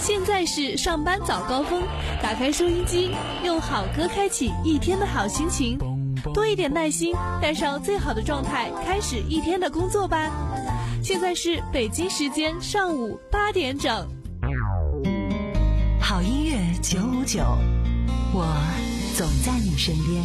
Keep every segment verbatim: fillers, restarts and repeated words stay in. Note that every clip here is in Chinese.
现在是上班早高峰，打开收音机，用好歌开启一天的好心情，多一点耐心，带上最好的状态，开始一天的工作吧。现在是北京时间上午八点整。 好音乐九五九，我总在你身边。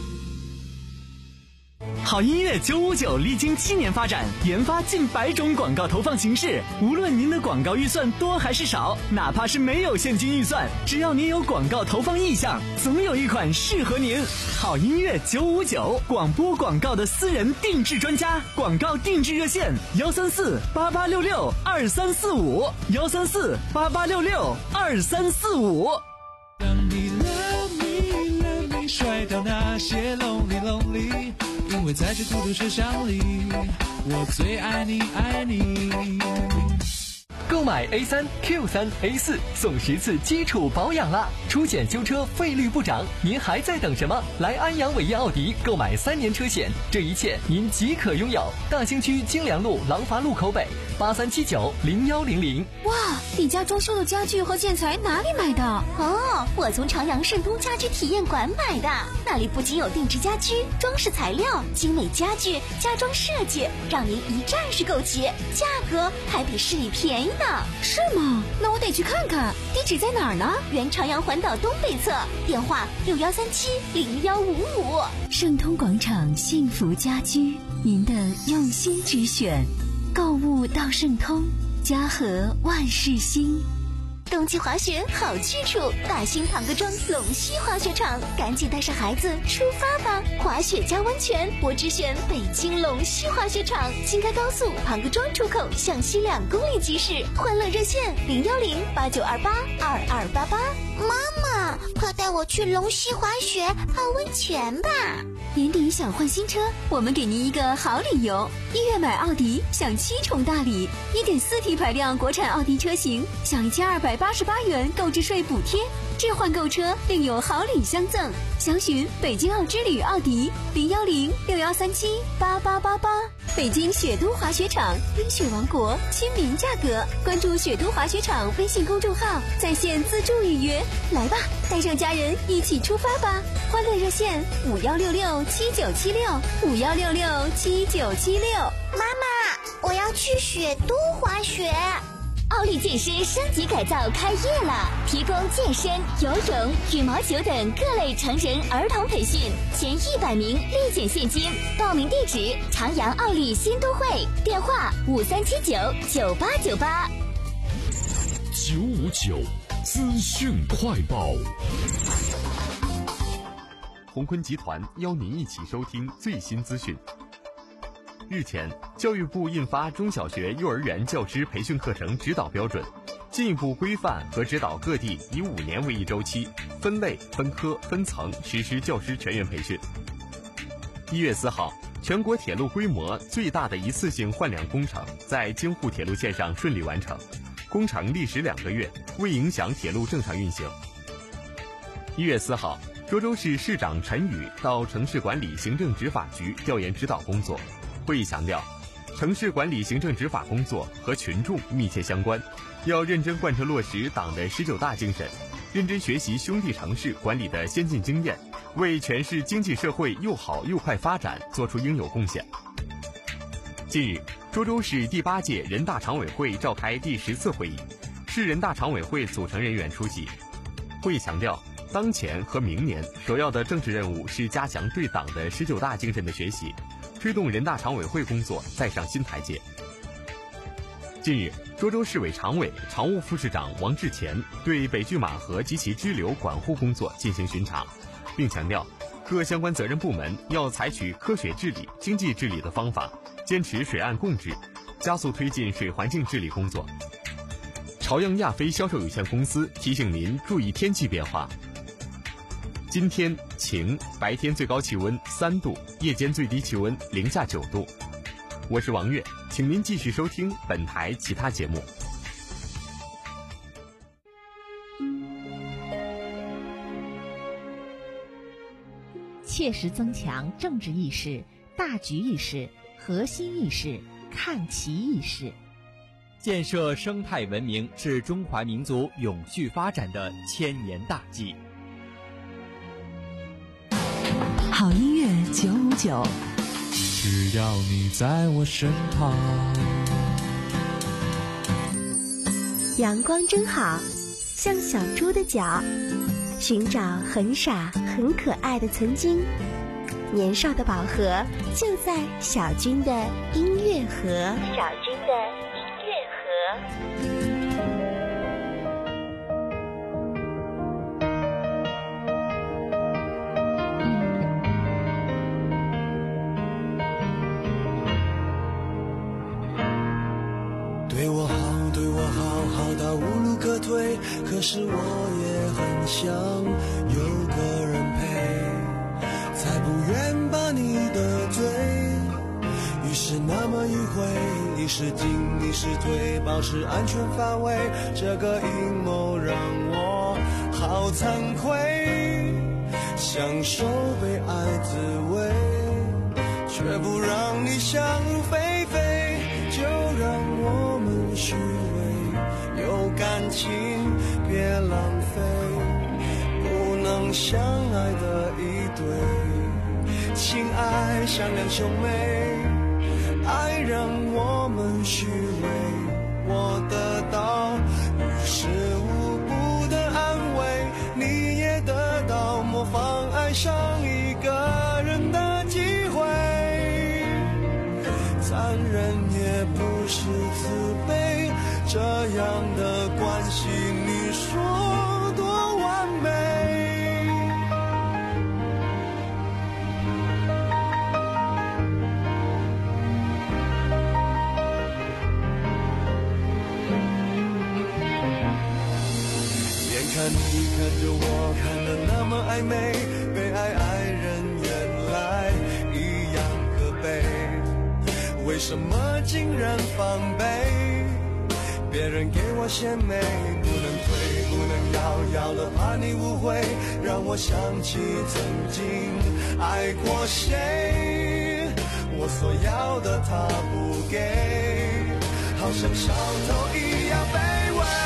好音乐九五九历经七年发展，研发近百种广告投放形式。无论您的广告预算多还是少，哪怕是没有现金预算，只要您有广告投放意向，总有一款适合您。好音乐九五九，广播广告的私人定制专家，广告定制热线幺三四八八六六二三四五幺三四八八六六二三四五。 当你 love me love me 甩掉那些 lonely lonely，因为在这孤独车厢里，我最爱你爱你。 购买 A 三 Q 三 A 四送十次基础保养啦，出险修车费率不涨，您还在等什么？来安阳伟业奥迪购买三年车险，这一切您即可拥有。大兴区京良路廊坊路口北八三七九零幺零零。 哇，你家装修的家具和建材哪里买的？ 哦，我从朝阳盛通家居体验馆买的，那里不仅有定制家居、装饰材料、精美家具、家装设计，让您一站式购齐，价格还比市里便宜呢。 是吗？那我得去看看，地址在哪儿呢？ 原朝阳环岛东北侧，电话六幺三七零幺五五。 盛通广场幸福家居，您的用心之选，购物到盛通，家和万事兴。 冬季滑雪好去处，大兴庞各庄龙溪滑雪场，赶紧带上孩子出发吧！滑雪加温泉，我只选北京龙溪滑雪场，新开高速庞各庄出口向西两公里即驶，欢乐热线零幺零八九二八二二八八。 妈妈，快带我去龙溪滑雪泡温泉吧！ 年底想换新车，我们给您一个好理由，一月买奥迪享七重大礼， 一点四 T 排量国产奥迪车型享一千二百八十八元购置税补贴，置换购车另有好礼相赠。详询北京奥之旅奥迪零幺零六幺三七八八八八。北京雪都滑雪场，冰雪王国，亲民价格。关注雪都滑雪场微信公众号，在线自助预约。来吧，带上家人一起出发吧！欢乐热线五幺六六七九七六五幺六六七九七六。 妈妈，我要去雪都滑雪。 奥利健身升级改造开业了，提供健身、游泳、羽毛球等各类成人儿童培训，前一百名立减现金。报名地址：朝阳奥利新都会，电话五三七九九八九八。 九五九资讯快报。 鸿坤集团邀您一起收听最新资讯。日前，教育部印发中小学、幼儿园教师培训课程指导标准，进一步规范和指导各地以五年为一周期，分类、分科、分层实施教师全员培训。一月四号，全国铁路规模最大的一次性换粮工程在京沪铁路线上顺利完成，工程历时两个月，未影响铁路正常运行。一月四号，涿州市市长陈宇到城市管理行政执法局调研指导工作。会议强调，城市管理行政执法工作和群众密切相关，要认真贯彻落实党的十九大精神，认真学习兄弟城市管理的先进经验，为全市经济社会又好又快发展做出应有贡献。近日，涿州市第八届人大常委会召开第十次会议，市人大常委会组成人员出席。会议强调，当前和明年首要的政治任务是加强对党的十九大精神的学习，推动人大常委会工作再上新台阶。近日，涿州市委常委、常务副市长王志前对北拒马河及其支流管护工作进行巡查，并强调，各相关责任部门要采取科学治理、经济治理的方法，坚持水岸共治，加速推进水环境治理工作。朝阳亚飞销售有限公司提醒您注意天气变化。今天晴，白天最高气温三度，夜间最低气温零下九度。我是王悦，请您继续收听本台其他节目。 切实增强政治意识、大局意识、核心意识、看齐意识。 建设生态文明是中华民族永续发展的千年大计。 好音乐九五九， 只要你在我身旁。 阳光真好，像小猪的脚，寻找很傻很可爱的曾经。年少的宝盒就在小军的音乐盒。小军的音乐盒。 对我好，对我好，好到无路可退。可是我也很想有个人陪，才不愿把你得罪。于是那么迂回，你是进你是退，保持安全范围。这个阴谋让我好惭愧，享受被爱滋味，却不让你想入非非。就让我们虚伪，有感情别浪费，不能相爱的一对，情爱像两兄妹，爱让我们虚伪，我得到于事无补的安慰，你也得到模仿爱上一个人的机会，残忍也不是慈悲，这样的关系你说多完美。眼看你看着我看得那么暧昧，被爱爱人原来一样可悲，为什么竟然防备？别人给我献媚，不能退不能要，要了怕你误会，让我想起曾经爱过谁，我所要的他不给，好像小偷一样卑微。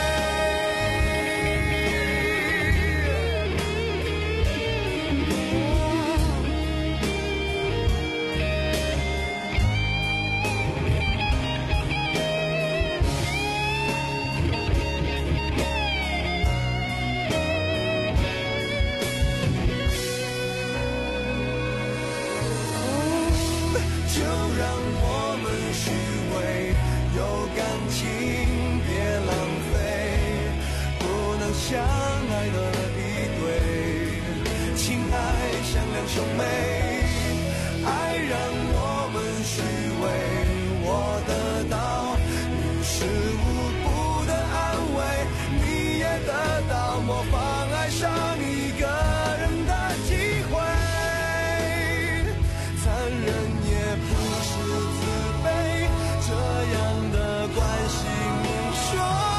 相爱的一对，情爱像两兄妹，爱让我们虚伪，我得到于事无补的安慰，你也得到模仿爱上一个人的机会，残忍也不是自卑，这样的关系你说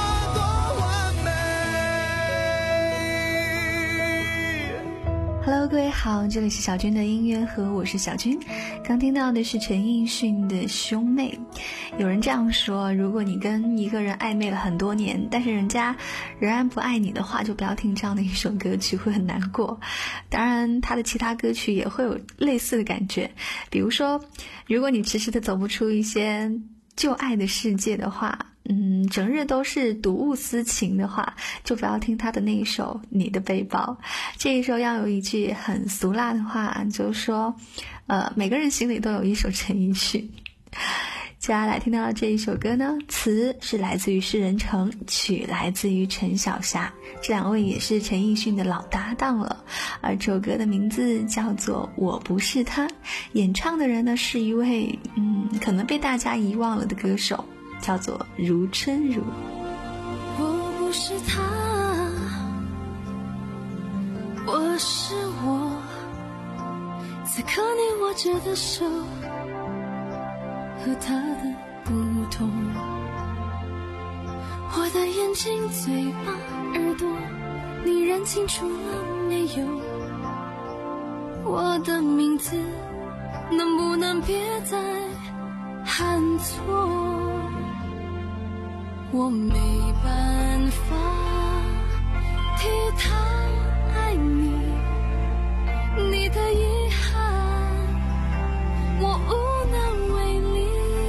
Hello， 各位好，这里是小军的音乐盒，我是小军。刚听到的是陈奕迅的《兄妹》。有人这样说，如果你跟一个人暧昧了很多年，但是人家仍然不爱你的话，就不要听这样的一首歌曲，会很难过。当然，他的其他歌曲也会有类似的感觉，比如说，如果你迟迟的走不出一些旧爱的世界的话，嗯，整日都是睹物思情的话，就不要听他的那一首《你的背包》。这一首要有一句很俗辣的话，就是说，呃，每个人心里都有一首陈奕迅。接下来听到的这一首歌呢，词是来自于施仁成，曲来自于陈小霞，这两位也是陈奕迅的老搭档了。而这首歌的名字叫做《我不是他》，演唱的人呢是一位嗯，可能被大家遗忘了的歌手，叫做如春如。 我不是他，我是我，此刻你握着的手和他的不同，我的眼睛、嘴巴、耳朵，你认清楚了没有？我的名字能不能别再喊错？ 我没办法替他爱你，你的遗憾我无能为力，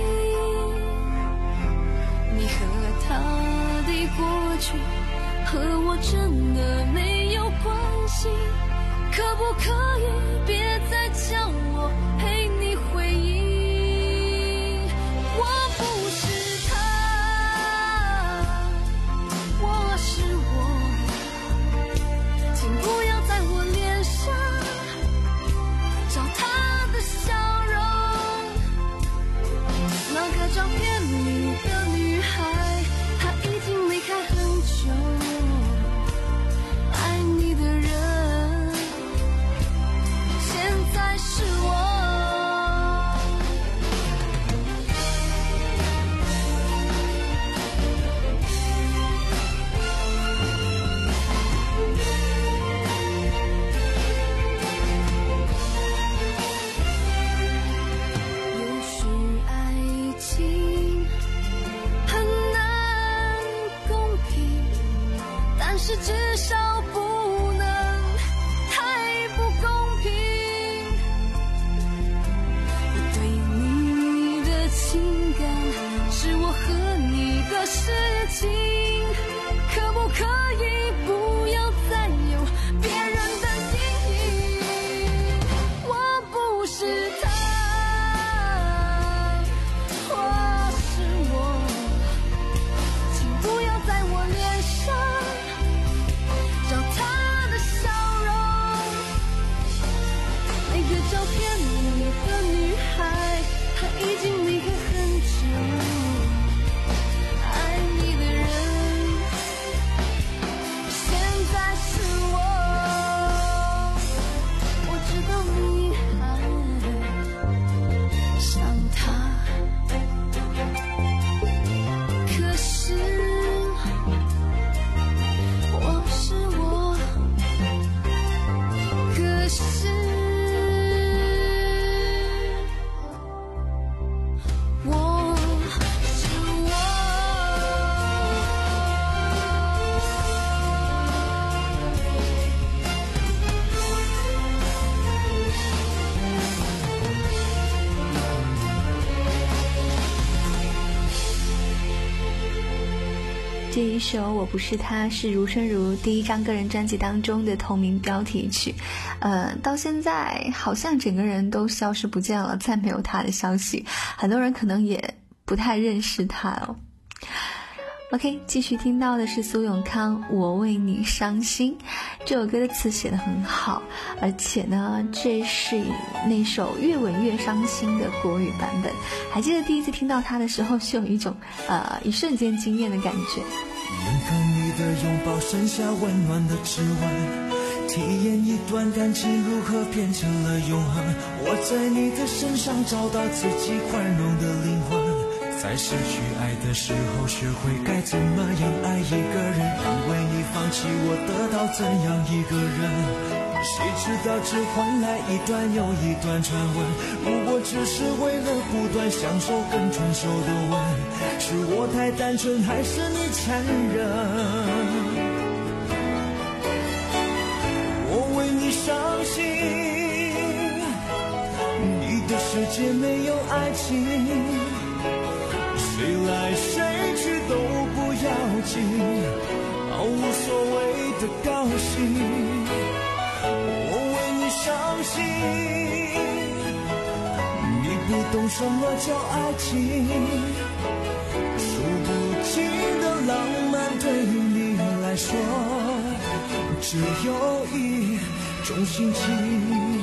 你和他的过去和我真的没有关系，可不可以别再叫我陪你回忆？我不是他，我是我，请不要在我脸上找他的笑容。那个照片里的女孩，她已经离开很久，爱你的人现在是我。也许爱情很难公平，但是至少不能太不公平。我对你的情感是我和你的事情，可不可以不要再有别人的阴影？我不是他，我是我，请不要在我脸上找他的笑容。那个照片里的女孩，她已经离开很久，爱你的人现在是我。我知道你还想他，可是我是我，可是我是我。 这一首《我不是他》是如生如第一张个人专辑当中的同名标题曲，呃，到现在好像整个人都消失不见了，再没有他的消息，很多人可能也不太认识他哦。OK， 继续听到的是苏永康《我为你伤心》，这首歌的词写得很好，而且呢，这是那首越吻越伤心的国语版本。还记得第一次听到它的时候，是有一种呃一瞬间惊艳的感觉。 眼看你的拥抱剩下温暖的指纹，体验一段感情如何变成了永恒。我在你的身上找到自己宽容的灵魂，在失去爱的时候学会该怎么样爱一个人，因为你放弃我得到怎样一个人，谁知道只换来一段又一段传闻，如果只是为了不断享受更成熟的吻，是我太单纯还是你残忍？我为你伤心，你的世界没有爱情，谁来谁去都不要紧，毫无所谓的高兴。我为你伤心，你不懂什么叫爱情，数不尽的浪漫对你来说只有一种心情。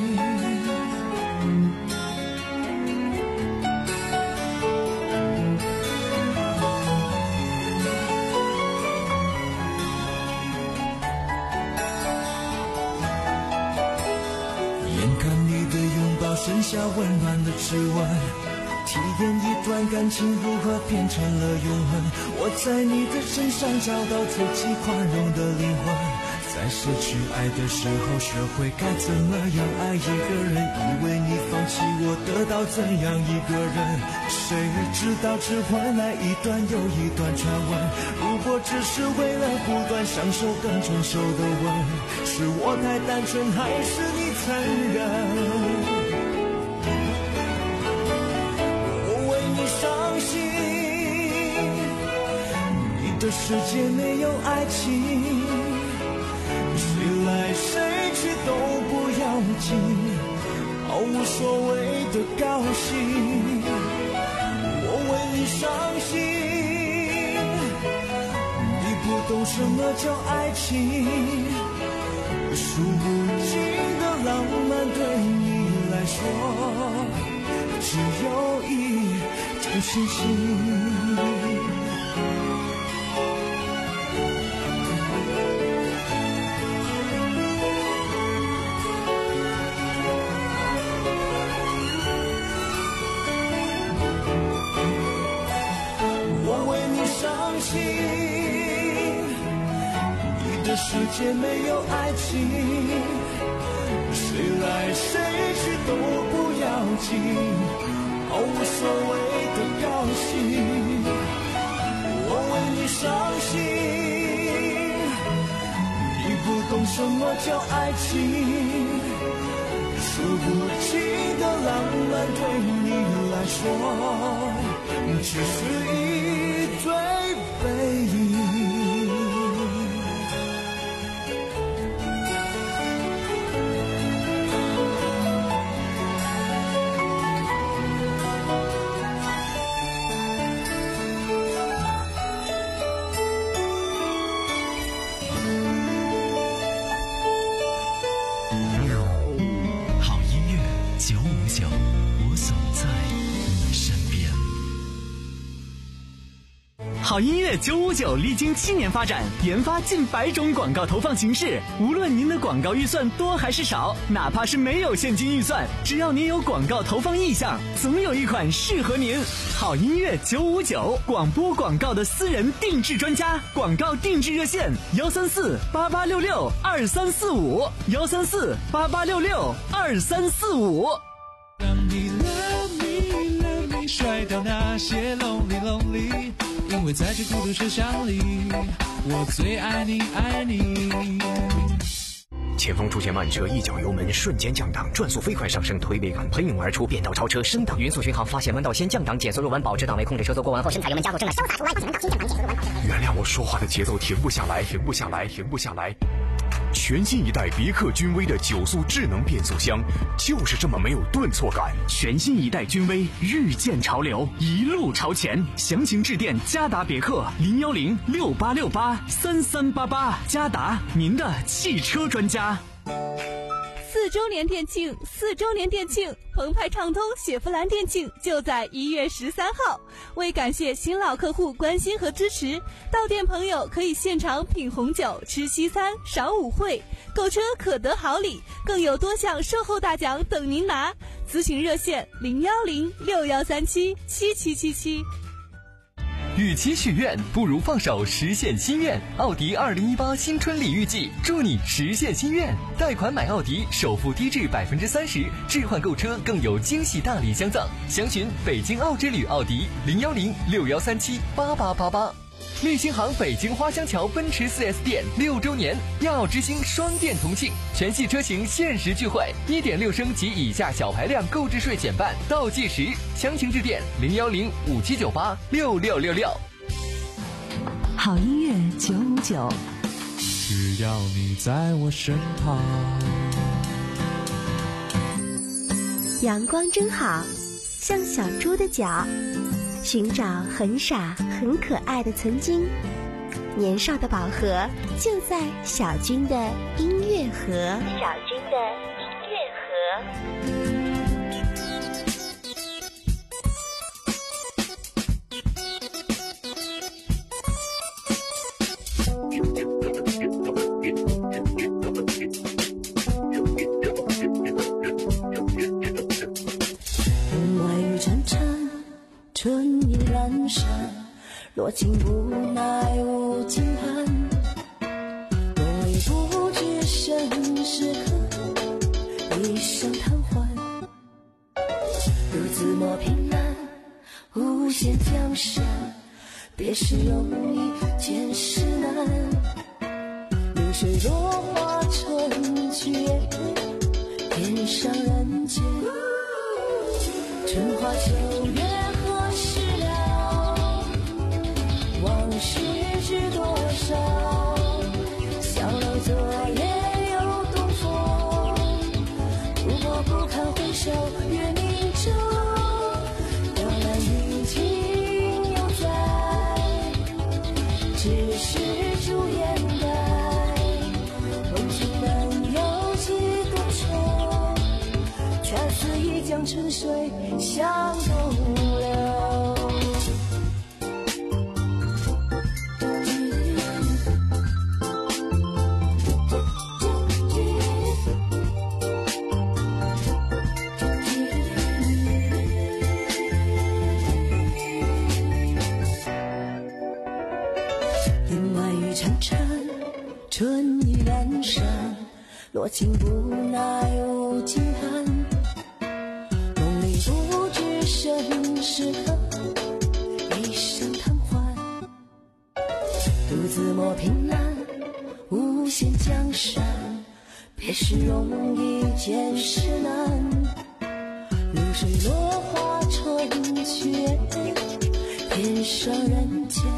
剩下温暖的指纹，体体验一段感情如何变成了永恒。我在你的身上找到自己宽容的灵魂，在失去爱的时候学会该怎么样爱一个人，以为你放弃我得到怎样一个人，谁知道只换来一段又一段传闻。如果只是为了不断享受更成熟的吻，是我太单纯还是你残忍？伤心，你的世界没有爱情，谁来谁去都不要紧，毫无所谓的高兴。我为你伤心，你不懂什么叫爱情，数不尽的浪漫对你来说只有一种心情。我为你伤心，你的世界没有爱情，谁来谁去都不要紧，毫无所谓的高兴。我为你伤心，你不懂什么叫爱情，数不尽的浪漫对你来说只是一堆背影。 好音乐九五九历经七年发展，研发近百种广告投放形式。无论您的广告预算多还是少，哪怕是没有现金预算，只要您有广告投放意向，总有一款适合您。好音乐九五九，广播广告的私人定制专家，广告定制热线幺三四八八六六二三四五幺三四八八六六二三四五。 让你 love me love me 甩掉那些 lonely lonely，因为在这孤独车厢里，我最爱你爱你。 前方出现慢车，一脚油门瞬间降档，转速飞快上升，推背感喷涌而出，变道超车升档，匀速巡航，发现弯道先降档，减速入弯，保持档位控制车速过弯后，深踩油门加速，正在潇洒出弯，前门道先降档，减速入弯。 原谅我说话的节奏停不下来，停不下来，停不下来。全新一代别克君威的九速智能变速箱，就是这么没有顿挫感。 全新一代君威日渐潮流，一路朝前。详情致电嘉达别克零幺零六八六八三三八八，嘉达您的汽车专家。 四周年店庆，四周年店庆，澎湃畅通雪佛兰店庆就在一月十三号。为感谢新老客户关心和支持，到店朋友可以现场品红酒、吃西餐、赏舞会，购车可得好礼，更有多项售后大奖等您拿。咨询热线零幺零六幺三七七七七七。 与其许愿，不如放手实现心愿。奥迪二零一八新春礼遇季，祝你实现心愿。贷款买奥迪，首付低至百分之三十，置换购车更有惊喜大礼相赠。详询北京奥之旅奥迪零幺零六幺三七八八八八。立新行北京花乡桥奔驰 四 S 店六周年，亚奥之星双店同庆，全系车型限时聚会， 一点六 升及以下小排量购置税减半，倒计时。详情致电零幺零五七九八六六六六。 好音乐九五九， 只要你在我身旁。 阳光真好，像小猪的脚，寻找很傻很可爱的曾经。年少的宝盒就在小军的音乐盒。小军的音乐盒。 外语沉沉， 阑珊，落尽无奈无尽寒，梦里不知生是客，一生贪欢，独自磨平安，无限江山，别时容易见时难，流水落花成绝，天上人间，春花秋月何时了？往事知多少？小楼昨夜又东风，如果不堪回首月明中，雕栏玉镜犹在，只是朱颜改，问君能有几多愁？恰似一江春水向东流。烟外雨潺潺，春意阑珊，落尽无奈无尽寒，梦里不知生是客，一生贪欢，独自磨平安，无限江山，别时容易见时难，流水落花成绝，天上人间，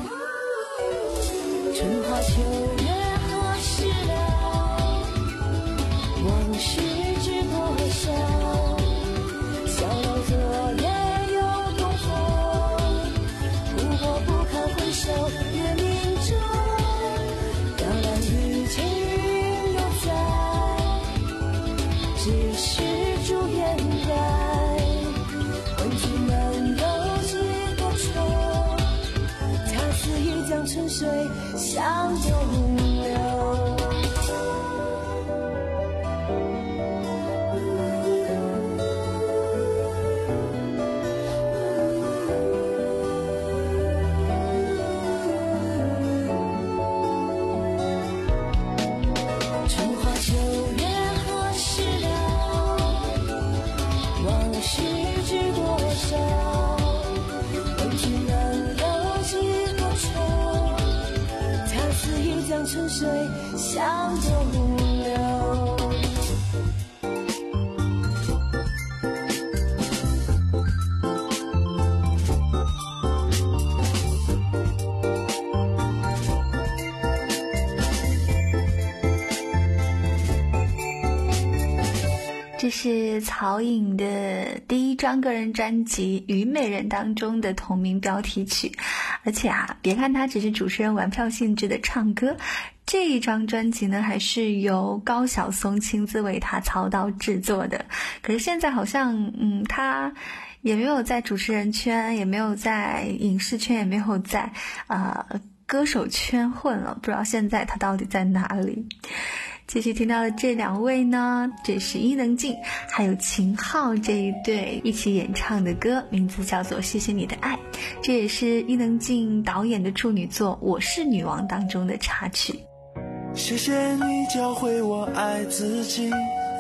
春花秋月何时了？往事知多少？小楼昨夜又东风，如果不堪回首月明中，雕栏玉镜犹在，只是朱颜改，问君能有几多愁？恰似一江春水向东流。春花秋月何时了？往事知多少？问君能有几多愁？恰似一江春水向东流。 这是曹颖的第一张个人专辑《虞美人》当中的同名标题曲，而且啊，别看它只是主持人玩票性质的唱歌，这一张专辑呢还是由高晓松亲自为他操刀制作的。可是现在好像嗯，他也没有在主持人圈，也没有在影视圈，也没有在呃歌手圈混了，不知道现在他到底在哪里。继续听到的这两位呢，这是伊能静还有秦昊这一对一起演唱的歌，名字叫做《谢谢你的爱》，这也是伊能静导演的处女作《我是女王》当中的插曲。 谢谢你教会我爱自己，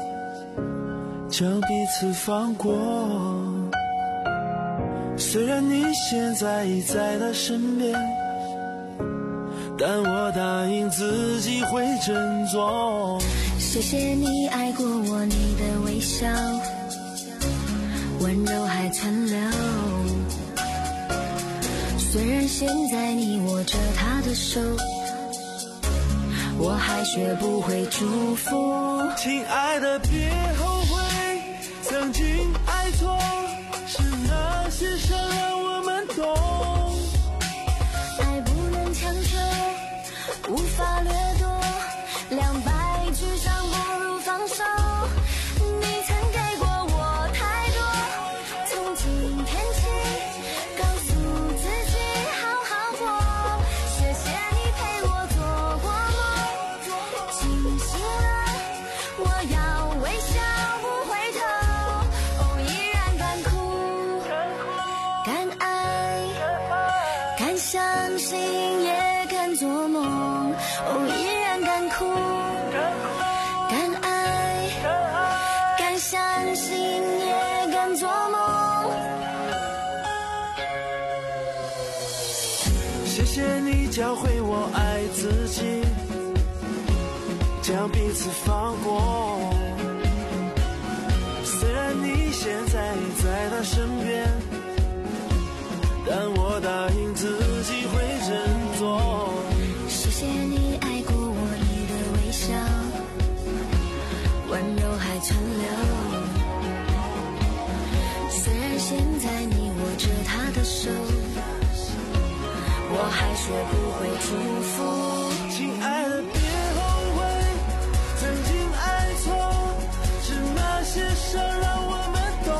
将彼此放过，虽然你现在已在他身边，但我答应自己会振作。 谢谢你爱过我，你的微笑温柔还残留，虽然现在你握着他的手，我还学不会祝福。 亲爱的别后悔，曾经爱错，是那些伤让我们懂， 爱不能强求，无法掠夺，两败俱伤不如放手。你曾给过我太多，从今天起告诉自己好好过。谢谢你陪我做过梦，清醒了我要微笑不回头。哦，依然干枯，干相信也敢做梦，哦，依然敢哭，敢爱，敢相信也敢做梦。 谢谢你教会我爱自己，将彼此放过。虽然你现在在他身边，但我答应自己会振作。 谢谢你爱过我，你的微笑温柔还存留。虽然现在你握着他的手，我还学不会祝福。 亲爱的别后悔，曾经爱错，是那些伤让我们懂。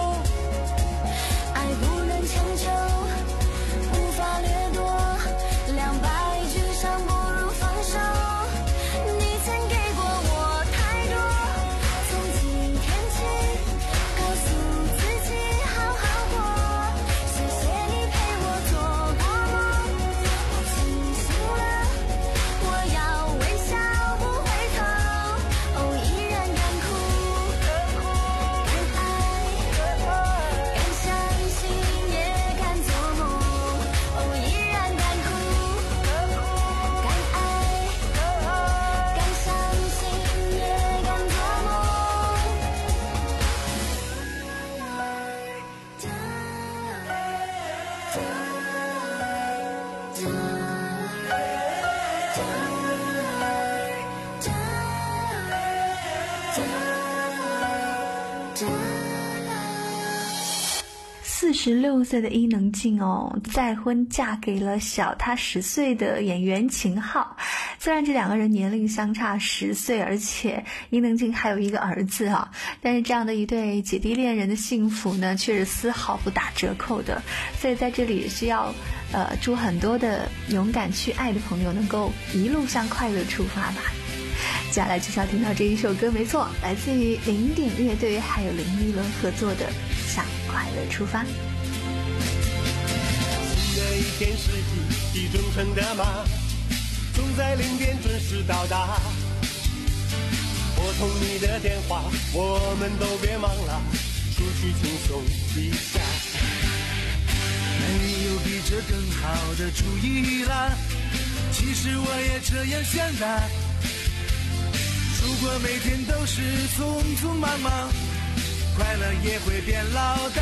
爱不能强求，无法掠夺，两败俱伤不如放手。你曾给过我太多，从今天起告诉自己好好过。谢谢你陪我做过梦，我清醒了，我要微笑不回头。哦，依然敢哭，敢爱，敢相信也敢做梦。哦，依然敢哭，敢爱，敢相信也敢做梦。 四十六岁的伊能静哦，再婚嫁给了小她十岁的演员秦昊。虽然这两个人年龄相差十岁，而且伊能静还有一个儿子啊，但是这样的一对姐弟恋人的幸福呢，却是丝毫不打折扣的。所以在这里也是要呃祝很多的勇敢去爱的朋友能够一路向快乐出发吧。接下来就是要听到这一首歌，没错，来自于零点乐队还有林依轮合作的《向快乐出发》。 新的一天是一匹忠诚的马，总在零点准时到达。拨通你的电话，我们都别忙了，出去轻松一下。 没有比这更好的主意了，其实我也这样想的。如果每天都是匆匆忙忙，快乐也会变老的。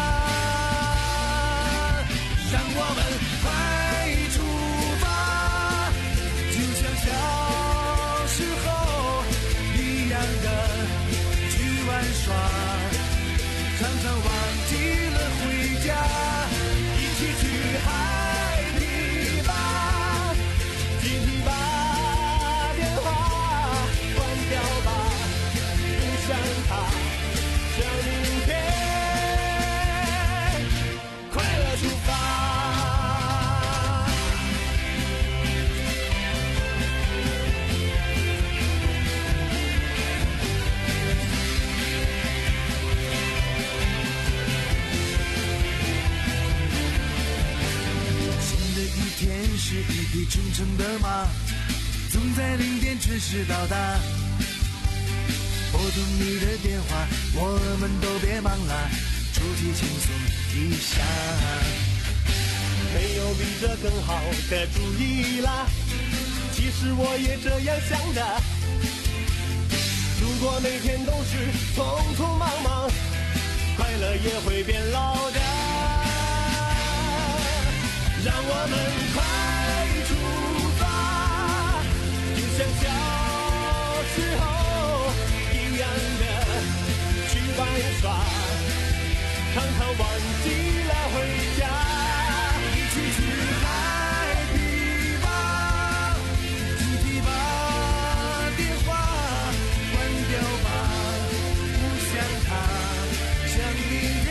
让我们快出发，就像小时候一样的去玩耍，常常忘记了回家，一起去海堤吧，集体把电话关掉吧，不想他像明天快乐出发。新的一天是一匹忠诚的马，总在零点准时到达。拨通你的电话，我们都别忙了，出去轻松一下。 没有比这更好的主意啦，其实我也这样想的。如果每天都是匆匆忙忙，快乐也会变老的。让我们快出发，就像小时候一样的去玩耍，常常忘记了回家，一起去海堤吧，集体把电话关掉吧，不想他像明天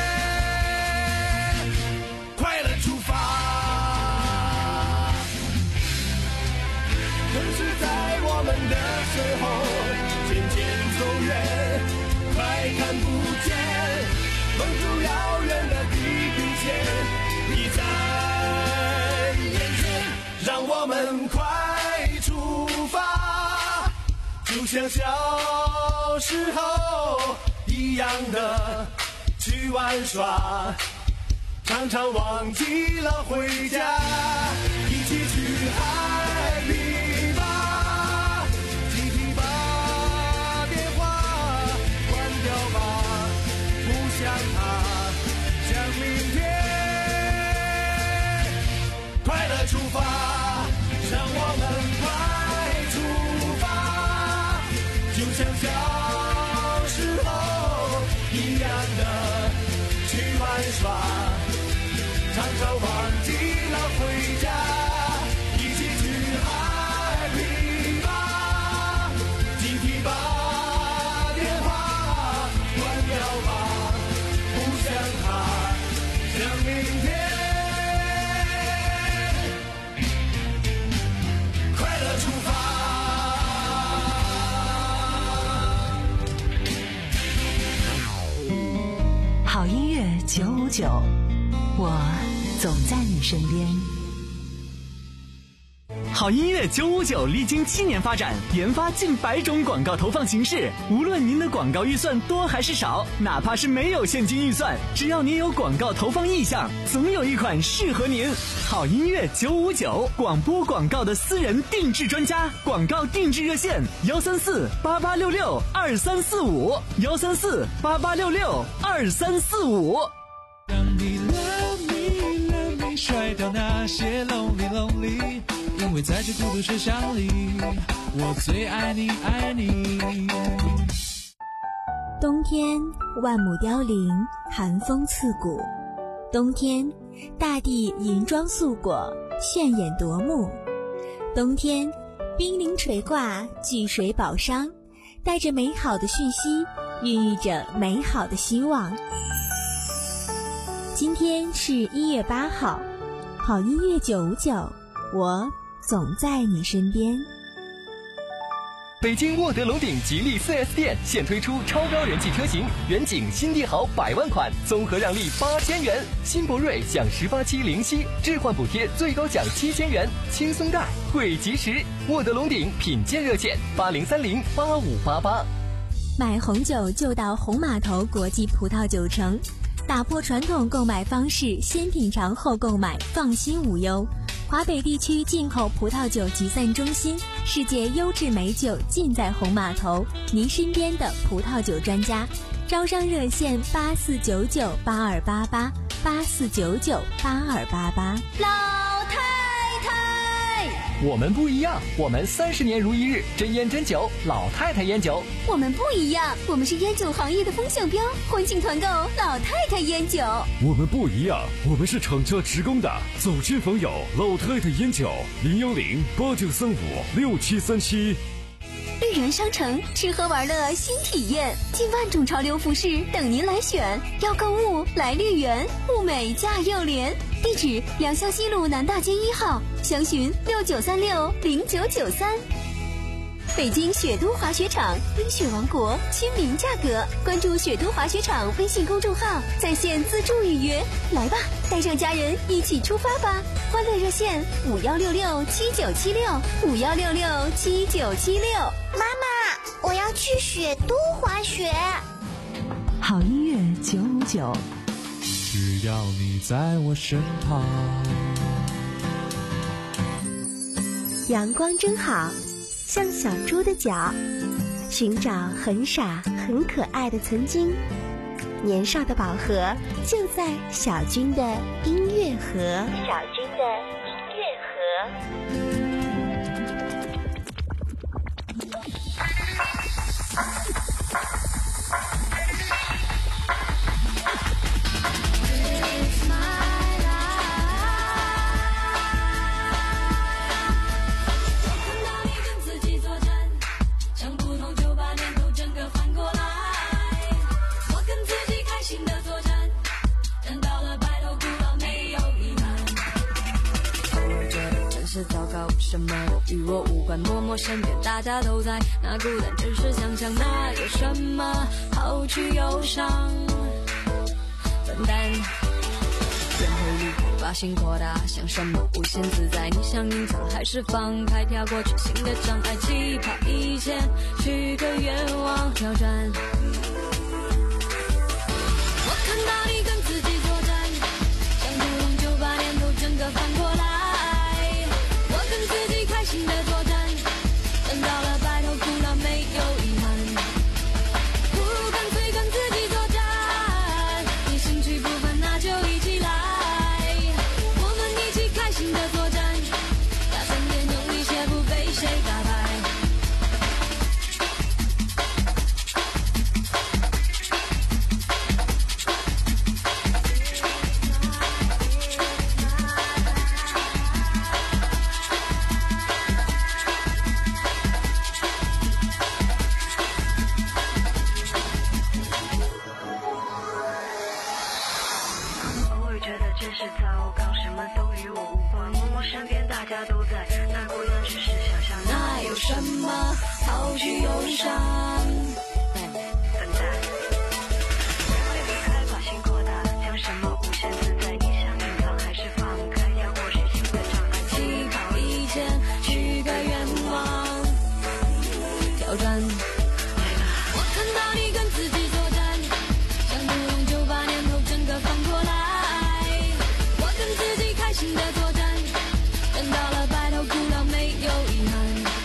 快乐出发。可是在我们的身后渐渐走远，快看不见，蒙住遥远的地平线。 像小时候一样的去玩耍，常常忘记了回家，一起去海里吧，集体把电话关掉吧，不想它像明天。快乐出发，让我们快出发，就像小时候一样的去玩耍，常常忘记了回家，一起去海里吧，集体把电话关掉吧，不想它像明天。快乐出发。 好音乐九五九，我总在你身边。 好音乐九五九历经七年发展，研发近百种广告投放形式。无论您的广告预算多还是少，哪怕是没有现金预算，只要您有广告投放意向，总有一款适合您。好音乐九五九，广播广告的私人定制专家，广告定制热线：幺三四八八六六二三四五，幺三四八八六六二三四五。 让你 love me love me， 甩掉那些 lonely lonely。因为在这孤独学校里，我最爱你爱你。 冬天万亩凋零，寒风刺骨。冬天大地银装素裹，炫眼夺目。冬天冰凌垂挂，聚水宝商，带着美好的讯息，孕育着美好的希望。今天是一月八号，好音乐九五九，我总在你身边。 北京沃德龙鼎吉利 四 S 店现推出超标人气车型，远景新帝豪百万款，综合让利八千元；新博瑞享十八期零息置换补贴，最高奖七千元，轻松贷惠及时。沃德龙鼎品鉴热线：八零三零八五八八。 买红酒就到红码头国际葡萄酒城，打破传统购买方式，先品尝后购买，放心无忧。华北地区进口葡萄酒集散中心，世界优质美酒尽在红码头，您身边的葡萄酒专家。招商热线：八四九九八二八八，八四九九八二八八。 老太太， 我们不一样，我们三十年如一日，真烟真酒，老太太烟酒。 我们不一样，我们是烟酒行业的风向标，欢庆团购老太太烟酒。 我们不一样，我们是厂家职工的，走亲访友，老太太烟酒，零幺零八九三五六七三七。 绿园商城吃喝玩乐新体验，近万种潮流服饰等您来选。要购物来绿园，物美价又廉。地址：良乡西路南大街一号，详询六九三六零九九三。北京雪都滑雪场，冰雪王国，亲民价格。关注雪都滑雪场微信公众号，在线自助预约。来吧，带上家人一起出发吧！欢乐热线：五幺六六七九七六，五幺六六七九七六。 妈妈，我要去雪都滑雪。 好音乐九五九， 只要你在我身旁。 阳光真好，像小猪的脚，寻找很傻很可爱的曾经。年少的宝盒就在小军的音乐盒。小军的音乐盒。 什么都与我无关，默默身边大家都在，那孤单只是想象，那有什么好去忧伤？分担，任何路口把把心扩大，想什么无限自在，你想隐藏还是放开，跳过去新的障碍，起跑以前许个愿望挑战。我看到你跟自己作战，想不用就把念头整个翻过来，我跟自己开心的作战，等到了白头苦恼没有遗憾，不如干脆跟自己作战，你兴趣不分那就一起来，我们一起开心的作战，大声点用力些不被谁打败。什么好去忧伤？笨蛋，别离开，把心扩大，想什么无限自在，你想隐藏还是放开，跳过谁新的障碍，起跑以前许个愿望挑战。我看到你跟自己作战，想不用就把念头整个翻过来，我跟自己开心的作战，等到了白头苦恼没有遗憾，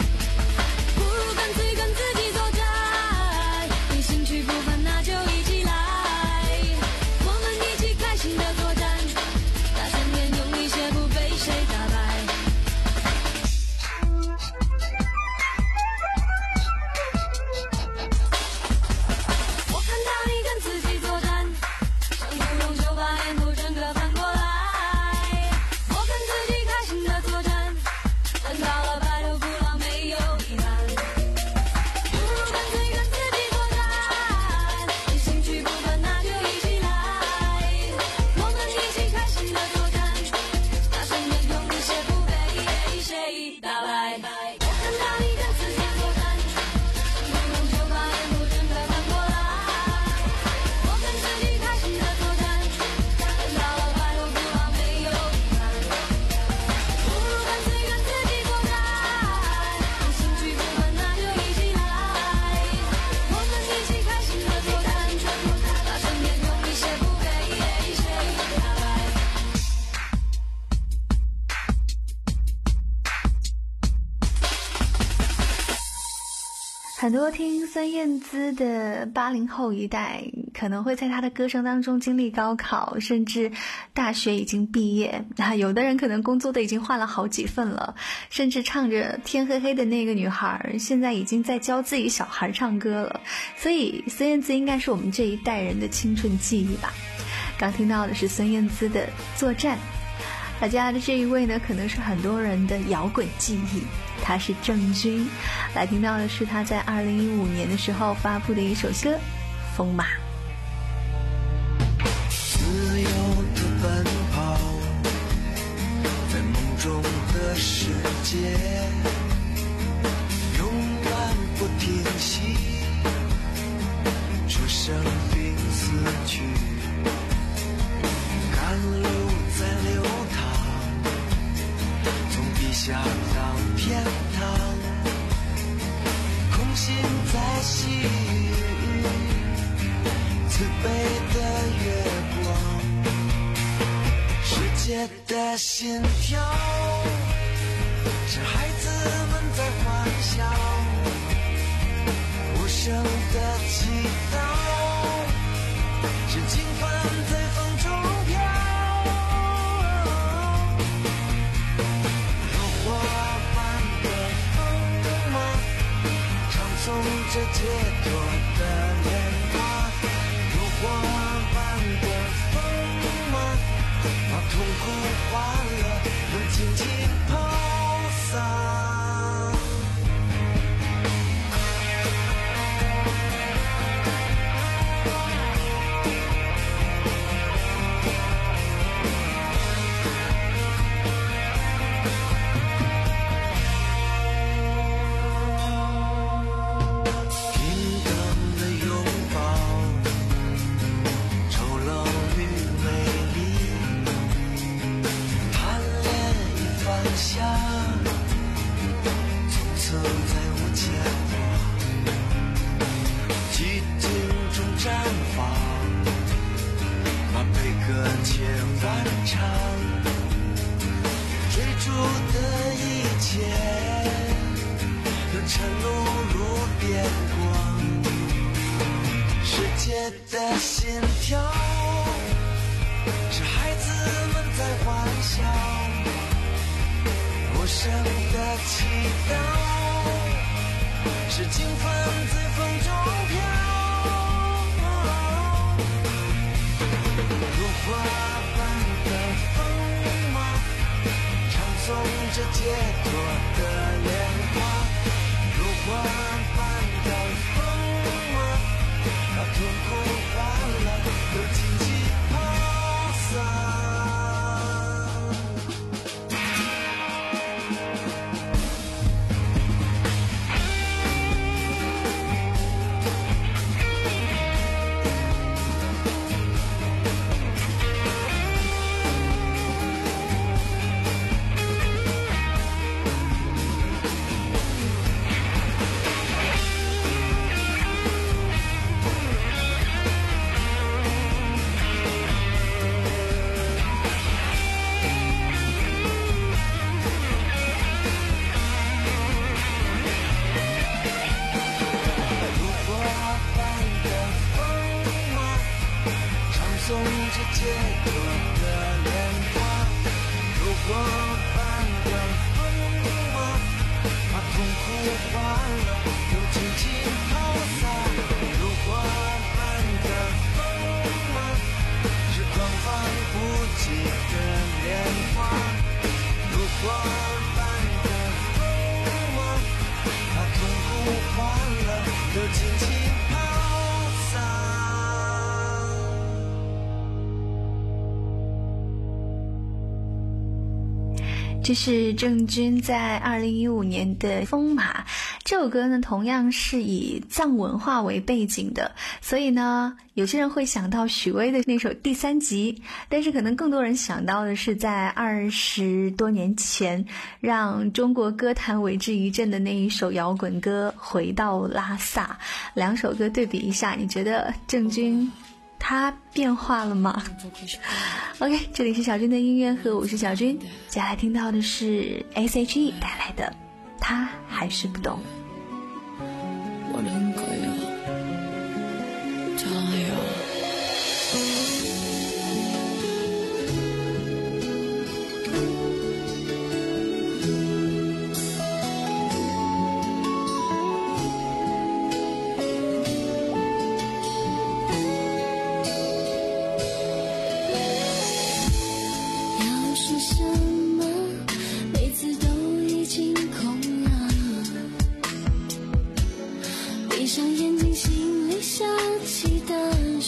很多听孙燕姿的八零后一代可能会在她的歌声当中经历高考，甚至大学已经毕业，啊，有的人可能工作的已经换了好几份了，甚至唱着天黑黑的那个女孩现在已经在教自己小孩唱歌了。所以孙燕姿应该是我们这一代人的青春记忆吧。刚听到的是孙燕姿的作战。大家的这一位呢，可能是很多人的摇滚记忆，他是郑钧。来听到的是他在二零一五年的时候发布的一首歌《风马》。 自由的奔跑，在梦中的世界，勇敢不停息，说生病死去，甘露在流淌，从地下到天堂，空心在细雨，慈悲的月光，世界的心跳，是孩子们在欢笑，无声的祈祷，是经幡在风中飘。如火般的风马，唱诵着解脱的莲花。如火般的风马，把痛苦欢乐能尽情抛洒。平等的下，匆匆在无间寂静中绽放，把悲歌千万唱，追逐的一切都沉入如电光，世界的心跳是孩子们在欢笑，无声的祈祷是经幡在风中飘，如花般的风吗？唱诵着解脱的莲花，如花般的风吗？把痛苦欢乐都尽情抛洒。 这是郑钧在二零一五年的《风马》这首歌呢，同样是以藏文化为背景的，所以呢，有些人会想到许巍的那首《第三集》，但是可能更多人想到的是在二十多年前让中国歌坛为之一振的那一首摇滚歌《回到拉萨》。两首歌对比一下，你觉得郑钧他变化了吗？ OK， 这里是小军的音乐盒，我是小军。接下来听到的是 S H E 带来的他还是不懂。 我能够有他呀闭上眼睛，心里想起的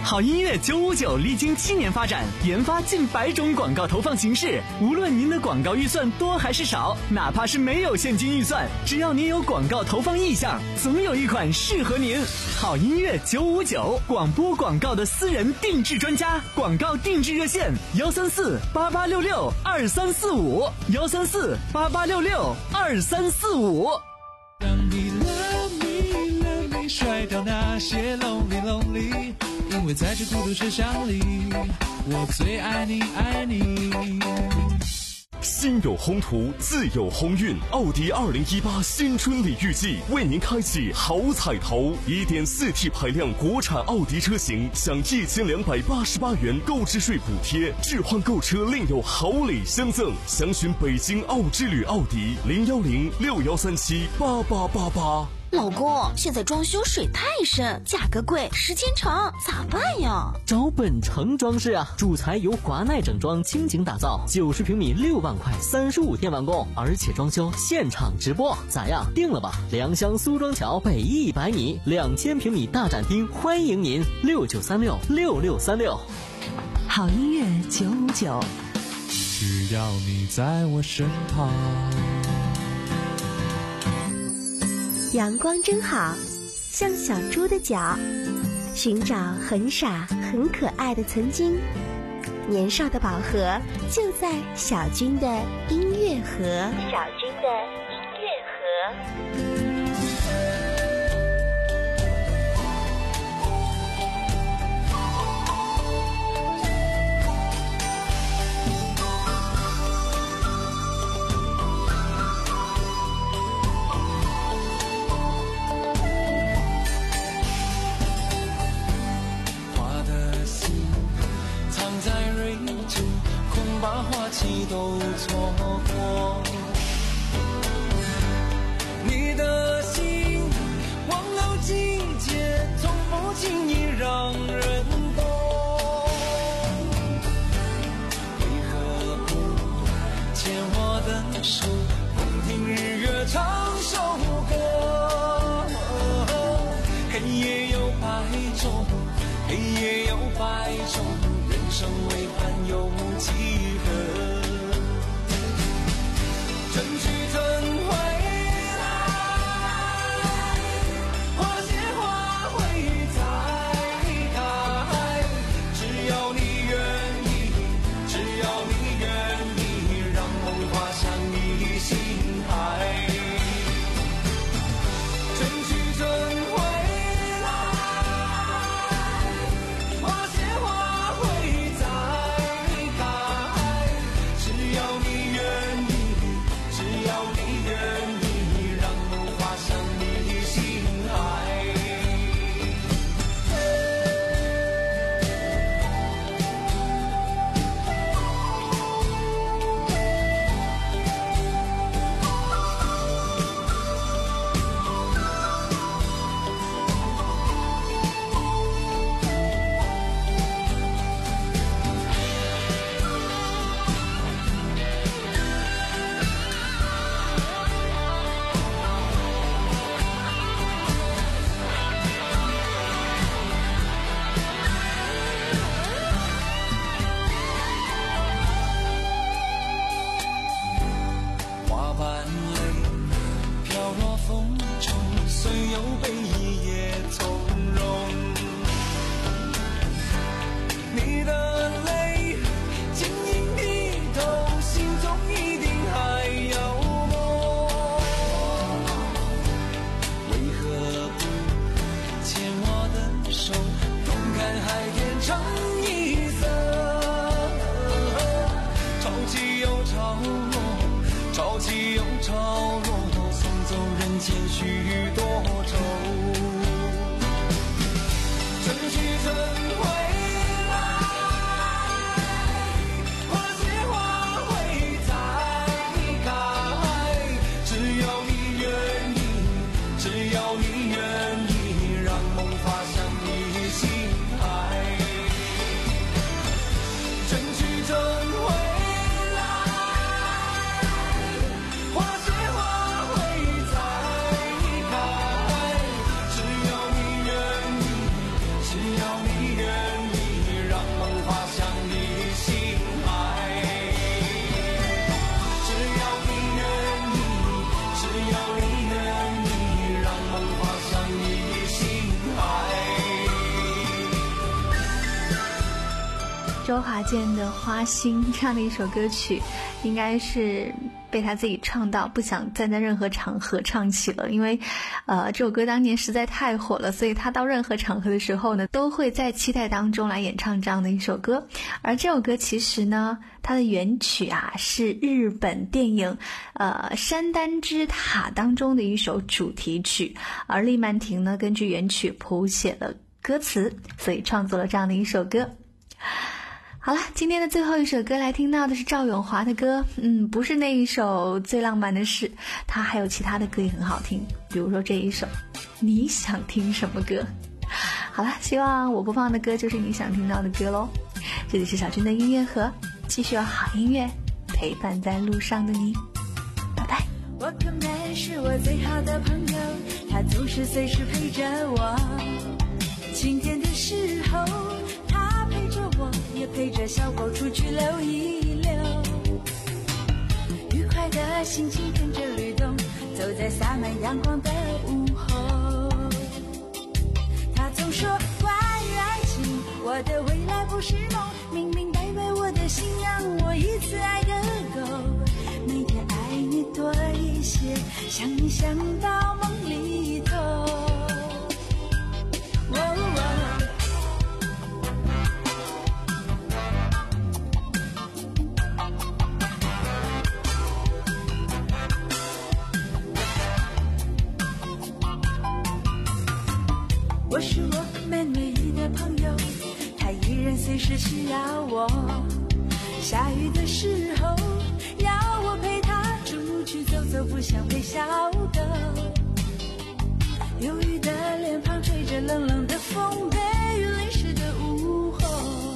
好音乐九五九历经七年发展，研发近百种广告投放形式。无论您的广告预算多还是少，哪怕是没有现金预算，只要您有广告投放意向，总有一款适合您。好音乐九五九，广播广告的私人定制专家，广告定制热线：幺三四八八六六二三四五，幺三四八八六六二三四五。 让你 love me love me 甩掉那些 lonely lonely， 因为在这孤独车厢里，我最爱你爱你。 心有宏图，自有鸿运。奥迪二零一八新春礼遇季为您开启好彩头， 一点四 T 排量国产奥迪车型享一千两百八十八元购置税补贴，置换购车另有好礼相赠。详询北京奥之旅奥迪零幺零六幺三七八八八八。 老公，现在装修水太深，价格贵，时间长，咋办呀？ 找本城装饰啊，主材由华奈整装倾情打造，九十平米六万块，三十五天完工，而且装修现场直播，咋样？定了吧？良乡苏庄桥北一百米，两千平米大展厅，欢迎您六九三六六六三六。 好音乐九五九， 只要你在我身旁。 阳光真好，像小猪的脚，寻找很傻很可爱的曾经。年少的宝盒就在小军的音乐盒。小军的音乐盒。 把花期都错过，你的心忘了季节，从不轻易让人懂。为何不牵我的手，共听日月唱首歌？黑夜有白昼，黑夜有白昼，人生为盼有几何？春去春回来，花谢花会再开。只要你愿意，只要你愿意，让梦滑向你心海。春去春回来，花谢花会再开。只要你愿意，只要你愿意，让梦滑向你心海。花瓣泪飘落风中，虽有悲意也从容。你的泪晶莹剔透，心中一定还有梦。为何不牵我的手，共看海天成一色？潮起又潮落，潮起又潮落，送走人间许多愁。春去春回来，花谢花会再开。只要你愿意，只要你愿意，让梦滑向你心海。春去春回来，花谢花会再开。只要你愿意，只要你愿意。 周华健的《花心》这样的一首歌曲，应该是被他自己唱到不想再在任何场合唱起了，因为呃这首歌当年实在太火了，所以他到任何场合的时候呢，都会在期待当中来演唱这样的一首歌。而这首歌其实呢，它的原曲啊是日本电影呃山丹之塔当中的一首主题曲，而利曼婷呢根据原曲谱写了歌词，所以创作了这样的一首歌。好了，今天的最后一首歌来听到的是赵咏华的歌，嗯，不是那一首最浪漫的事，他还有其他的歌也很好听，比如说这一首你想听什么歌。好了，希望我播放的歌就是你想听到的歌咯。这里是小军的音乐盒，继续有好音乐陪伴在路上的你，拜拜。 我可没是我最好的朋友，他总是随时陪着我，晴天的时候他陪着我，也陪着小狗出去溜一溜，愉快的心情跟着律动，走在洒满阳光的午后。他总说关于爱情，我的未来不是梦，明明白白我的信仰，我一次爱个够，每天爱你多一些，想你想到梦里头。哦哦，我是我们唯一的朋友，他依然随时需要我，下雨的时候要我陪他出去走走，不想陪小狗，忧郁的脸庞吹着冷冷的风，被雨淋湿的午后，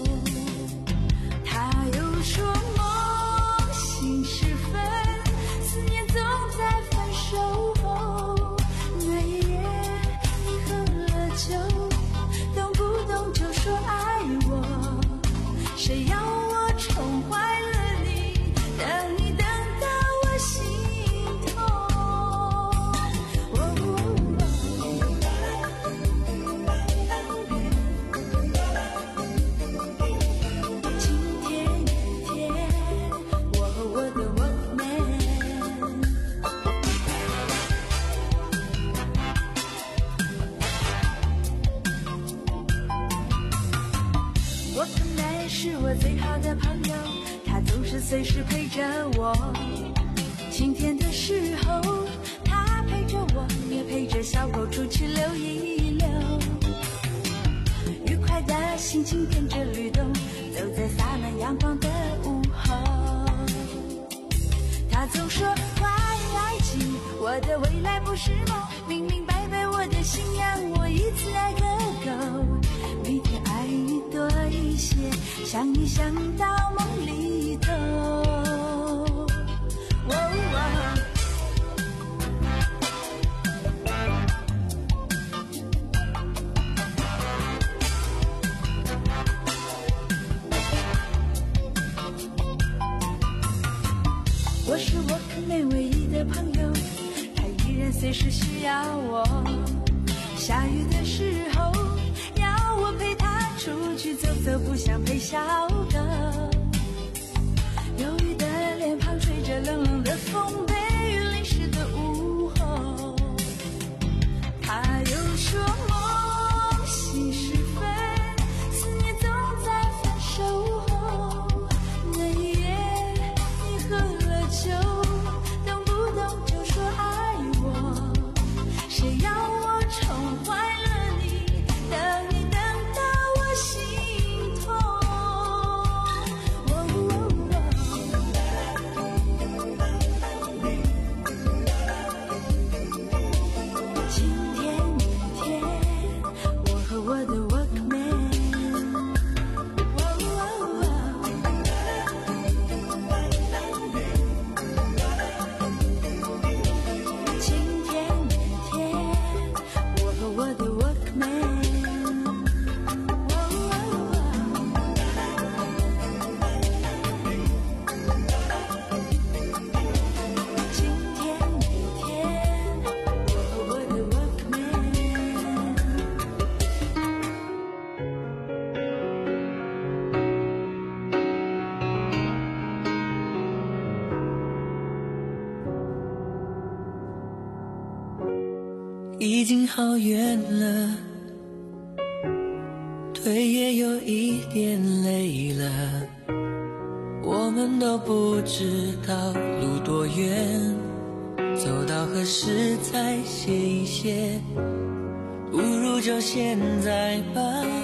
他又说梦醒时分，思念总在分手后，那一夜你喝了酒，动不动就说爱我，谁要我宠坏了你，等你等到我心痛。哦今天雨天，我我的我们，我可没是我最好的朋友，他总是随时陪着我，晴天的时候他陪着我，也陪着小狗出去溜一溜，愉快的心情跟着律动，走在洒满阳光的午后。他总说关于爱情，我的未来不是梦，明明白白我的信仰，我一次爱个够，每天爱你多一些，想你想到梦里头。哦哦，我是我可没唯一的朋友，他依然随时需要我，下雨的时候要我陪他出去走走，不想陪小狗，忧郁的脸庞吹着冷冷的风，被雨淋湿的午后，他又说梦醒时分，思念总在分手后，那一夜你喝了酒，动不动就说爱我，谁要我宠坏了你，等你等到我心痛。 已经好远了，腿也有一点累了，我们都不知道路多远，走到何时才歇一歇，不如就现在吧，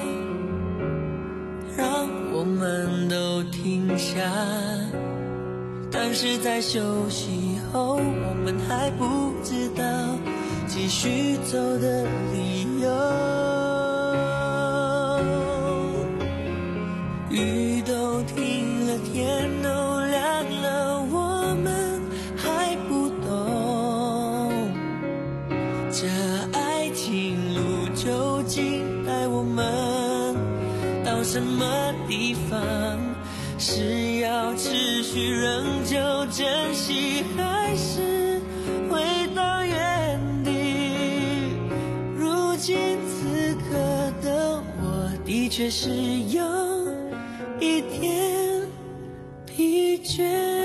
让我们都停下。但是在休息后，我们还不知道继续走的理由。雨都停了，天都亮了，我们还不懂这爱情路究竟带我们到什么地方，是要持续仍旧珍惜，还是回到原地？如今此刻的我的确是有一点疲倦。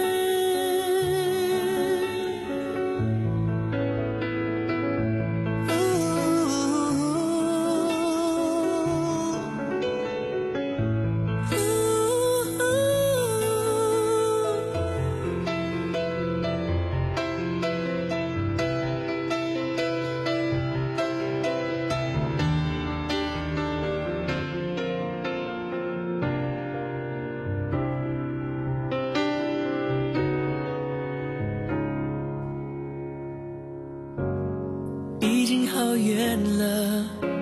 已经好远了，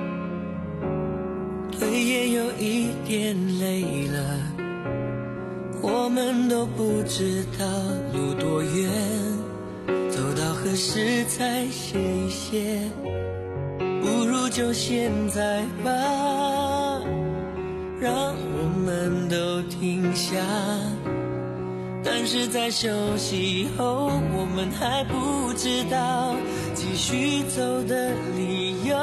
腿也有一点累了，我们都不知道路多远，走到何时才歇一歇，不如就现在吧，让我们都停下。但是在休息后，我们还不知道继续走的理由。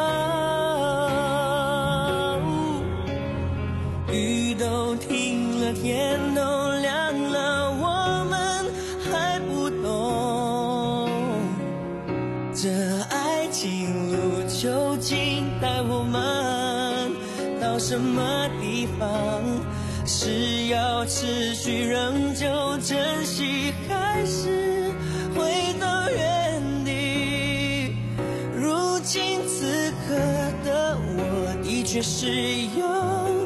雨都停了，天都亮了，我们还不懂这爱情路究竟带我们到什么地方，是要持续仍旧珍惜，还是回到原地？如今此刻的我的确是有